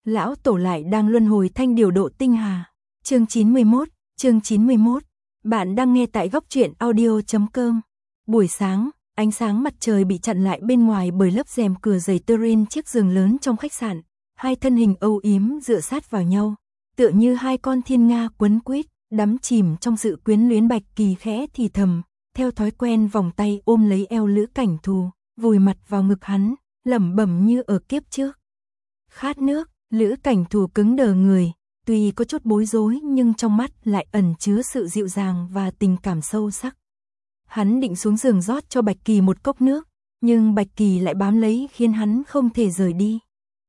lão tổ lại đang luân hồi thanh điều độ tinh hà. Chương 91. Bạn đang nghe tại góc truyện audio.com. Buổi sáng, ánh sáng mặt trời bị chặn lại bên ngoài bởi lớp rèm cửa dày tơ rin chiếc giường lớn trong khách sạn. Hai thân hình âu yếm dựa sát vào nhau, tựa như hai con thiên nga quấn quýt, đắm chìm trong sự quyến luyến. Bạch Kỳ khẽ thì thầm, theo thói quen vòng tay ôm lấy eo Lữ Cảnh Thù, vùi mặt vào ngực hắn, lẩm bẩm như ở kiếp trước. Khát nước. Lữ Cảnh Thù cứng đờ người, tuy có chút bối rối nhưng trong mắt lại ẩn chứa sự dịu dàng và tình cảm sâu sắc. Hắn định xuống giường rót cho Bạch Kỳ một cốc nước, nhưng Bạch Kỳ lại bám lấy khiến hắn không thể rời đi.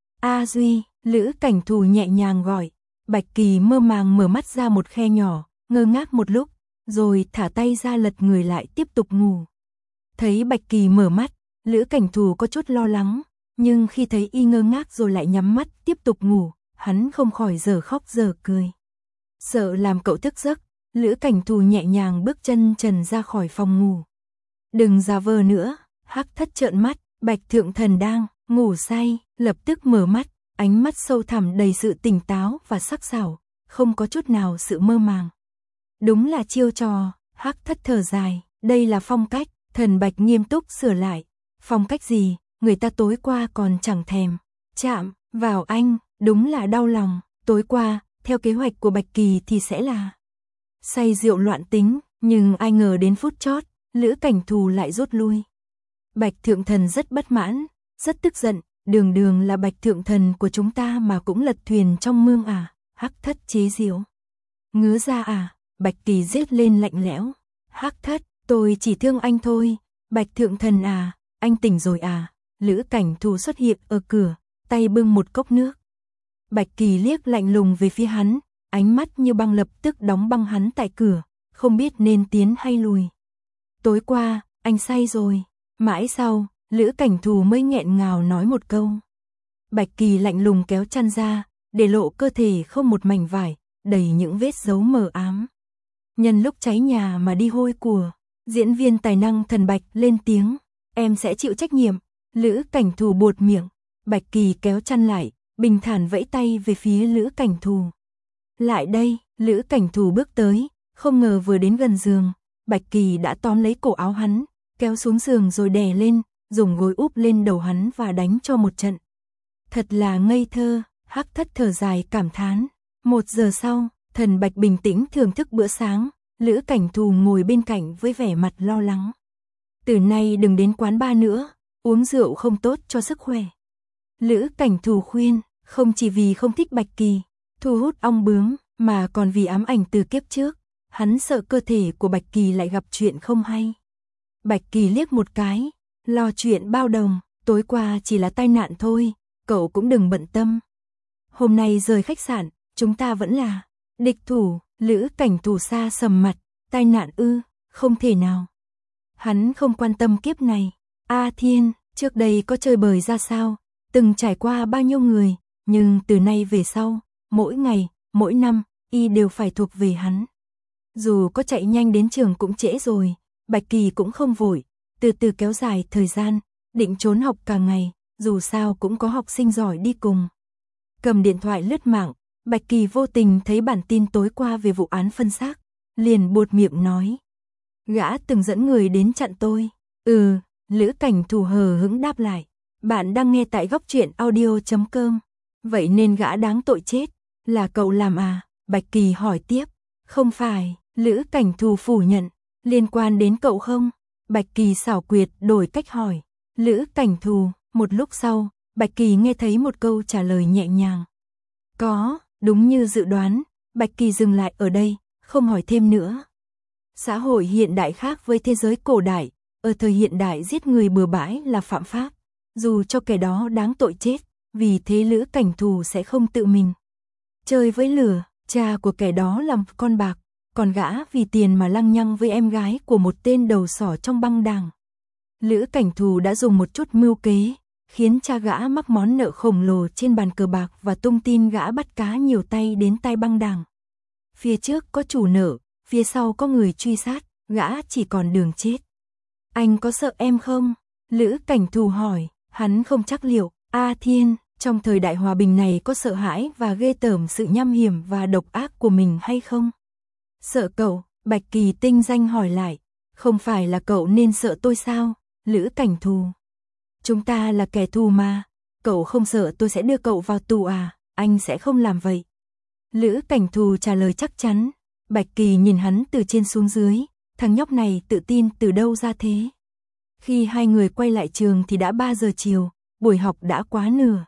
A Duy, Lữ Cảnh Thù nhẹ nhàng gọi. Bạch Kỳ mơ màng mở mắt ra một khe nhỏ, ngơ ngác một lúc, rồi thả tay ra lật người lại tiếp tục ngủ. Thấy Bạch Kỳ mở mắt, Lữ Cảnh Thù có chút lo lắng, nhưng khi thấy y ngơ ngác rồi lại nhắm mắt tiếp tục ngủ, hắn không khỏi giờ khóc giờ cười. Sợ làm cậu thức giấc, Lữ Cảnh Thù nhẹ nhàng bước chân trần ra khỏi phòng ngủ. Đừng giả vờ nữa. Hắc Thất trợn mắt, Bạch Thượng Thần đang ngủ say, lập tức mở mắt, ánh mắt sâu thẳm đầy sự tỉnh táo và sắc sảo, không có chút nào sự mơ màng. Đúng là chiêu trò. Hắc Thất thở dài, đây là phong cách. Thần Bạch nghiêm túc sửa lại. Phong cách gì? Người ta tối qua còn chẳng thèm chạm vào anh, đúng là đau lòng. Tối qua, theo kế hoạch của Bạch Kỳ thì sẽ là say rượu loạn tính, nhưng ai ngờ đến phút chót, Lữ Cảnh Thù lại rút lui. Bạch Thượng Thần rất bất mãn, rất tức giận, đường là Bạch Thượng Thần của chúng ta mà cũng lật thuyền trong mương à? Hắc Thất chế giễu. Ngứa ra à? Bạch Kỳ rít lên lạnh lẽo. Hắc Thất, tôi chỉ thương anh thôi. Bạch Thượng Thần à, anh tỉnh rồi à? Lữ Cảnh Thù xuất hiện ở cửa, tay bưng một cốc nước. Bạch Kỳ liếc lạnh lùng về phía hắn, ánh mắt như băng lập tức đóng băng hắn tại cửa, không biết nên tiến hay lùi. Tối qua, anh say rồi. Mãi sau, Lữ Cảnh Thù mới nghẹn ngào nói một câu. Bạch Kỳ lạnh lùng kéo chăn ra, để lộ cơ thể không một mảnh vải, đầy những vết dấu mờ ám. Nhân lúc cháy nhà mà đi hôi của, diễn viên tài năng Thần Bạch lên tiếng, em sẽ chịu trách nhiệm. Lữ Cảnh Thù buột miệng, Bạch Kỳ kéo chăn lại, bình thản vẫy tay về phía Lữ Cảnh Thù. Lại đây. Lữ Cảnh Thù bước tới, không ngờ vừa đến gần giường, Bạch Kỳ đã tóm lấy cổ áo hắn, kéo xuống giường rồi đè lên, dùng gối úp lên đầu hắn và đánh cho một trận. Thật là ngây thơ. Hắc Thất thở dài cảm thán. 1 giờ sau, Thần Bạch bình tĩnh thưởng thức bữa sáng, Lữ Cảnh Thù ngồi bên cạnh với vẻ mặt lo lắng. Từ nay đừng đến quán bar nữa, uống rượu không tốt cho sức khỏe. Lữ Cảnh Thù khuyên, không chỉ vì không thích Bạch Kỳ, thu hút ong bướm, mà còn vì ám ảnh từ kiếp trước, hắn sợ cơ thể của Bạch Kỳ lại gặp chuyện không hay. Bạch Kỳ liếc một cái, lo chuyện bao đồng, tối qua chỉ là tai nạn thôi, cậu cũng đừng bận tâm. Hôm nay rời khách sạn, chúng ta vẫn là địch thủ. Lữ Cảnh Thù xa sầm mặt, tai nạn ư? Không thể nào. Hắn không quan tâm kiếp này. A Thiên, trước đây có chơi bời ra sao, từng trải qua bao nhiêu người, nhưng từ nay về sau, mỗi ngày, mỗi năm, y đều phải thuộc về hắn. Dù có chạy nhanh đến trường cũng trễ rồi, Bạch Kỳ cũng không vội, từ từ kéo dài thời gian, định trốn học cả ngày, dù sao cũng có học sinh giỏi đi cùng. Cầm điện thoại lướt mạng, Bạch Kỳ vô tình thấy bản tin tối qua về vụ án phân xác, liền buột miệng nói. Gã từng dẫn người đến chặn tôi. Lữ Cảnh Thù hờ hững đáp lại. Bạn đang nghe tại góc truyện audio.com. Vậy nên gã đáng tội chết, là cậu làm à? Bạch Kỳ hỏi tiếp. Không phải. Lữ Cảnh Thù phủ nhận. Liên quan đến cậu không? Bạch Kỳ xảo quyệt đổi cách hỏi. Lữ Cảnh Thù. Một lúc sau, Bạch Kỳ nghe thấy một câu trả lời nhẹ nhàng. Có. Đúng như dự đoán, Bạch Kỳ dừng lại ở đây, không hỏi thêm nữa. Xã hội hiện đại khác với thế giới cổ đại, ở thời hiện đại giết người bừa bãi là phạm pháp, dù cho kẻ đó đáng tội chết, vì thế Lữ Cảnh Thù sẽ không tự mình chơi với lửa. Cha của kẻ đó là một con bạc, còn gã vì tiền mà lăng nhăng với em gái của một tên đầu sỏ trong băng đảng. Lữ Cảnh Thù đã dùng một chút mưu kế, khiến cha gã mắc món nợ khổng lồ trên bàn cờ bạc và tung tin gã bắt cá nhiều tay đến tay băng đảng. Phía trước có chủ nợ, phía sau có người truy sát, gã chỉ còn đường chết. Anh có sợ em không? Lữ Cảnh Thù hỏi. Hắn không chắc liệu. A Thiên, Trong thời đại hòa bình này có sợ hãi và ghê tởm sự nham hiểm và độc ác của mình hay không? Sợ cậu, Bạch Kỳ tinh danh hỏi lại. Không phải là cậu nên sợ tôi sao, Lữ Cảnh Thù? Chúng ta là kẻ thù mà, cậu không sợ tôi sẽ đưa cậu vào tù à, anh sẽ không làm vậy. Lữ Cảnh Thù trả lời chắc chắn. Bạch Kỳ nhìn hắn từ trên xuống dưới, thằng nhóc này tự tin từ đâu ra thế? Khi hai người quay lại trường thì đã 3 giờ chiều, buổi học đã quá nửa.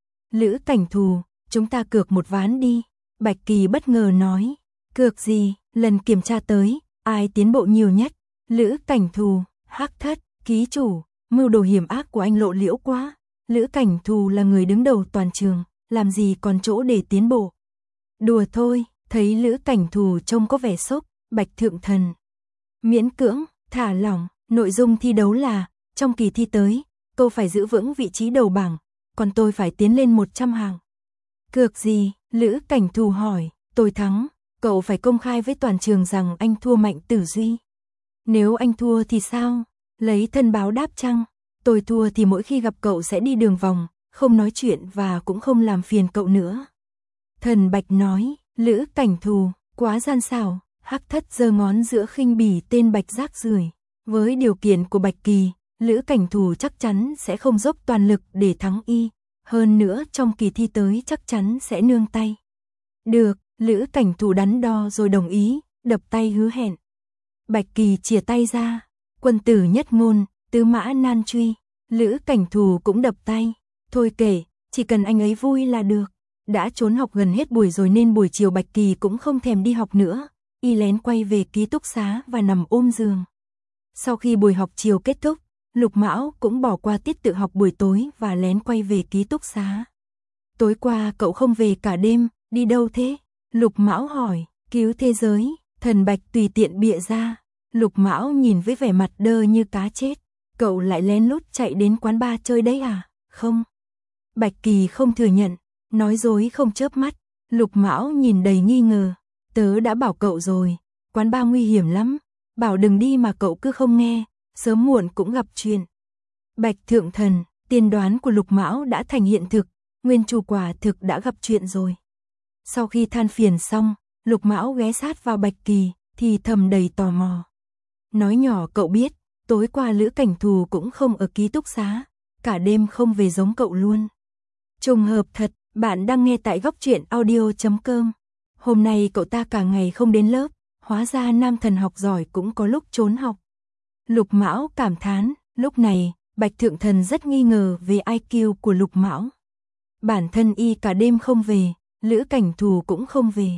Lữ Cảnh Thù, chúng ta cược một ván đi. Bạch Kỳ bất ngờ nói. Cược gì? Lần kiểm tra tới, ai tiến bộ nhiều nhất? Lữ Cảnh Thù, Hắc Thất, ký chủ, mưu đồ hiểm ác của anh lộ liễu quá. Lữ Cảnh Thù là người đứng đầu toàn trường, làm gì còn chỗ để tiến bộ. Đùa thôi, thấy Lữ Cảnh Thù trông có vẻ sốc, Bạch Thượng Thần miễn cưỡng, thả lỏng, nội dung thi đấu là, trong kỳ thi tới, cô phải giữ vững vị trí đầu bảng, còn tôi phải tiến lên 100 hàng. Cược gì? Lữ Cảnh Thù hỏi. Tôi thắng, cậu phải công khai với toàn trường rằng anh thua Mạnh Tử Duy. Nếu anh thua thì sao? Lấy thân báo đáp chăng? Tôi thua thì mỗi khi gặp cậu sẽ đi đường vòng, không nói chuyện và cũng không làm phiền cậu nữa. Thần Bạch nói. Lữ Cảnh Thù, quá gian xảo. Hắc Thất giơ ngón giữa khinh bỉ tên Bạch rác rưởi. Với điều kiện của Bạch Kỳ, Lữ Cảnh Thù chắc chắn sẽ không dốc toàn lực để thắng y. Hơn nữa trong kỳ thi tới chắc chắn sẽ nương tay. Được, Lữ Cảnh Thù đắn đo rồi đồng ý, đập tay hứa hẹn. Bạch Kỳ chìa tay ra. Quân tử nhất ngôn, tứ mã nan truy. Lữ Cảnh Thù cũng đập tay. Thôi kể, chỉ cần anh ấy vui là được. Đã trốn học gần hết buổi rồi nên buổi chiều Bạch Kỳ cũng không thèm đi học nữa. Y lén quay về ký túc xá và nằm ôm giường. Sau khi buổi học chiều kết thúc, Lục Mão cũng bỏ qua tiết tự học buổi tối và lén quay về ký túc xá. Tối qua cậu không về cả đêm, đi đâu thế? Lục Mão hỏi. Cứu thế giới. Thần Bạch tùy tiện bịa ra. Lục Mão nhìn với vẻ mặt đơ như cá chết. Cậu lại lén lút chạy đến quán bar chơi đấy à? Không. Bạch Kỳ không thừa nhận, nói dối không chớp mắt. Lục Mão nhìn đầy nghi ngờ. Tớ đã bảo cậu rồi, quán bar nguy hiểm lắm. Bảo đừng đi mà cậu cứ không nghe, sớm muộn cũng gặp chuyện. Bạch Thượng Thần, tiên đoán của Lục Mão đã thành hiện thực, Nguyên Chủ quả thực đã gặp chuyện rồi. Sau khi than phiền xong, Lục Mão ghé sát vào Bạch Kỳ, thì thầm đầy tò mò. Nói nhỏ cậu biết, tối qua Lữ Cảnh Thù cũng không ở ký túc xá, cả đêm không về giống cậu luôn. Trùng hợp thật, bạn đang nghe tại Góc Truyện Audio.com. Hôm nay cậu ta cả ngày không đến lớp, hóa ra nam thần học giỏi cũng có lúc trốn học. Lục Mão cảm thán, lúc này, Bạch Thượng Thần rất nghi ngờ về IQ của Lục Mão. Bản thân y cả đêm không về, Lữ Cảnh Thù cũng không về.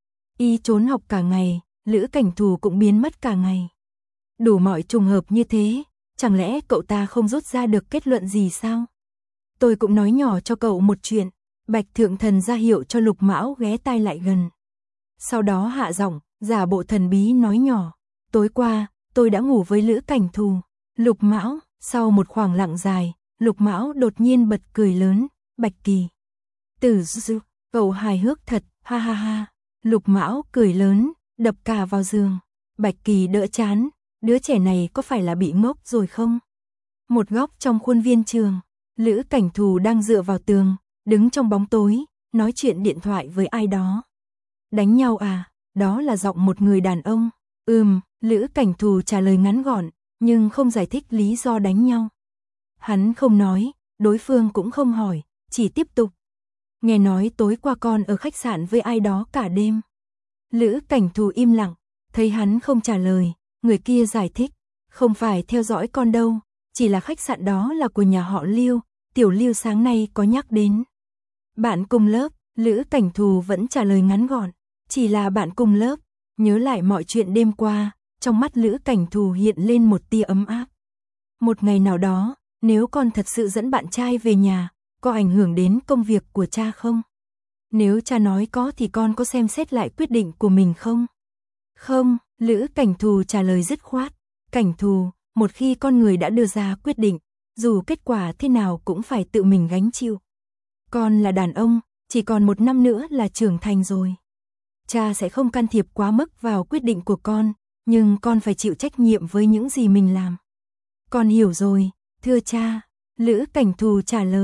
Y trốn học cả ngày, Lữ Cảnh Thù cũng biến mất cả ngày. Đủ mọi trùng hợp như thế, chẳng lẽ cậu ta không rút ra được kết luận gì sao? Tôi cũng nói nhỏ cho cậu một chuyện. Bạch Thượng Thần ra hiệu cho Lục Mão ghé tai lại gần. Sau đó hạ giọng, giả bộ thần bí nói nhỏ. Tối qua, tôi đã ngủ với Lữ Cảnh Thù. Lục Mão, sau một khoảng lặng dài, Lục Mão đột nhiên bật cười lớn. Bạch Kỳ. Tử Dư, cậu hài hước thật, ha ha ha. Lục Mão cười lớn, đập cả vào giường. Bạch Kỳ đỡ chán, đứa trẻ này có phải là bị ngốc rồi không? Một góc trong khuôn viên trường, Lữ Cảnh Thù đang dựa vào tường, đứng trong bóng tối, nói chuyện điện thoại với ai đó. Đánh nhau à? Đó là giọng một người đàn ông. Lữ Cảnh Thù trả lời ngắn gọn, nhưng không giải thích lý do đánh nhau. Hắn không nói, đối phương cũng không hỏi, chỉ tiếp tục. Nghe nói tối qua con ở khách sạn với ai đó cả đêm. Lữ Cảnh Thù im lặng, thấy hắn không trả lời, người kia giải thích. Không phải theo dõi con đâu, chỉ là khách sạn đó là của nhà họ Lưu, tiểu Lưu sáng nay có nhắc đến. Bạn cùng lớp, Lữ Cảnh Thù vẫn trả lời ngắn gọn, chỉ là bạn cùng lớp. Nhớ lại mọi chuyện đêm qua, trong mắt Lữ Cảnh Thù hiện lên một tia ấm áp. Một ngày nào đó, nếu con thật sự dẫn bạn trai về nhà, có ảnh hưởng đến công việc của cha không? Nếu cha nói có thì con có xem xét lại quyết định của mình không? Không, Lữ Cảnh Thù trả lời dứt khoát. Cảnh Thù, một khi con người đã đưa ra quyết định, dù kết quả thế nào cũng phải tự mình gánh chịu. Con là đàn ông, chỉ còn 1 năm nữa là trưởng thành rồi. Cha sẽ không can thiệp quá mức vào quyết định của con, nhưng con phải chịu trách nhiệm với những gì mình làm. Con hiểu rồi, thưa cha. Lữ Cảnh Thù trả lời.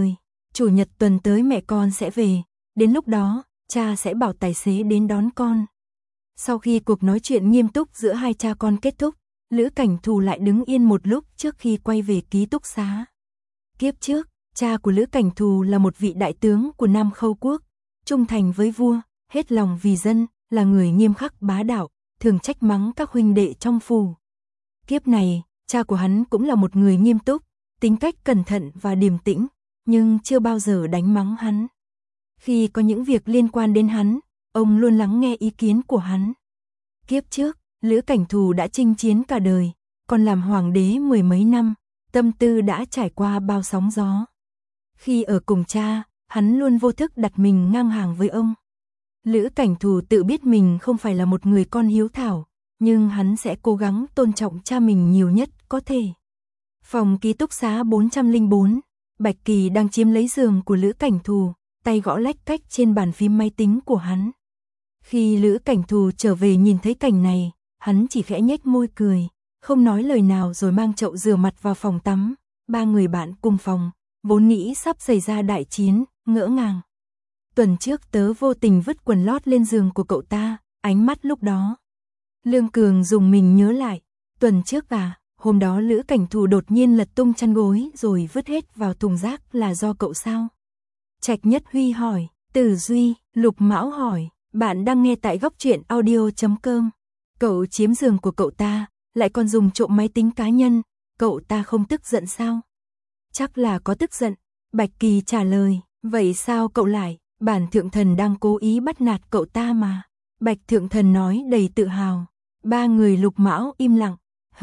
chủ nhật tuần tới mẹ con sẽ về, đến lúc đó, cha sẽ bảo tài xế đến đón con. Sau khi cuộc nói chuyện nghiêm túc giữa hai cha con kết thúc, Lữ Cảnh Thù lại đứng yên một lúc trước khi quay về ký túc xá. Kiếp trước, cha của Lữ Cảnh Thù là một vị đại tướng của Nam Khâu quốc, trung thành với vua, hết lòng vì dân, là người nghiêm khắc bá đạo, thường trách mắng các huynh đệ trong phủ. Kiếp này, cha của hắn cũng là một người nghiêm túc, tính cách cẩn thận và điềm tĩnh, nhưng chưa bao giờ đánh mắng hắn. Khi có những việc liên quan đến hắn, ông luôn lắng nghe ý kiến của hắn. Kiếp trước, Lữ Cảnh Thù đã chinh chiến cả đời, còn làm hoàng đế 10 mấy năm, tâm tư đã trải qua bao sóng gió. Khi ở cùng cha, hắn luôn vô thức đặt mình ngang hàng với ông. Lữ Cảnh Thù tự biết mình không phải là một người con hiếu thảo, nhưng hắn sẽ cố gắng tôn trọng cha mình nhiều nhất có thể. Phòng ký túc xá 404, Bạch Kỳ đang chiếm lấy giường của Lữ Cảnh Thù, tay gõ lách cách trên bàn phím máy tính của hắn. Khi Lữ Cảnh Thù trở về nhìn thấy cảnh này, hắn chỉ khẽ nhếch môi cười, không nói lời nào rồi mang chậu rửa mặt vào phòng tắm. Ba người bạn cùng phòng, vốn nghĩ sắp xảy ra đại chiến, ngỡ ngàng. Tuần trước tớ vô tình vứt quần lót lên giường của cậu ta, ánh mắt lúc đó. Lương Cường dùng mình nhớ lại, tuần trước hôm đó Lữ Cảnh Thù đột nhiên lật tung chăn gối rồi vứt hết vào thùng rác là do cậu sao? Trạch Nhất Huy hỏi, Tử Duy, Lục Mão hỏi, bạn đang nghe tại góc truyện audio.com. Cậu chiếm giường của cậu ta, lại còn dùng trộm máy tính cá nhân, cậu ta không tức giận sao? Chắc là có tức giận, Bạch Kỳ trả lời, vậy sao cậu lại, bản thượng thần đang cố ý bắt nạt cậu ta mà. Bạch thượng thần nói đầy tự hào. Ba người Lục Mão im lặng,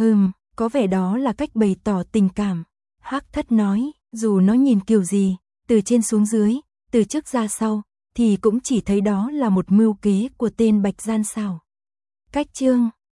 có vẻ đó là cách bày tỏ tình cảm. Hắc Thất nói, dù nó nhìn kiểu gì, từ trên xuống dưới, từ trước ra sau, thì cũng chỉ thấy đó là một mưu kế của tên Bạch gian xảo. Cách chương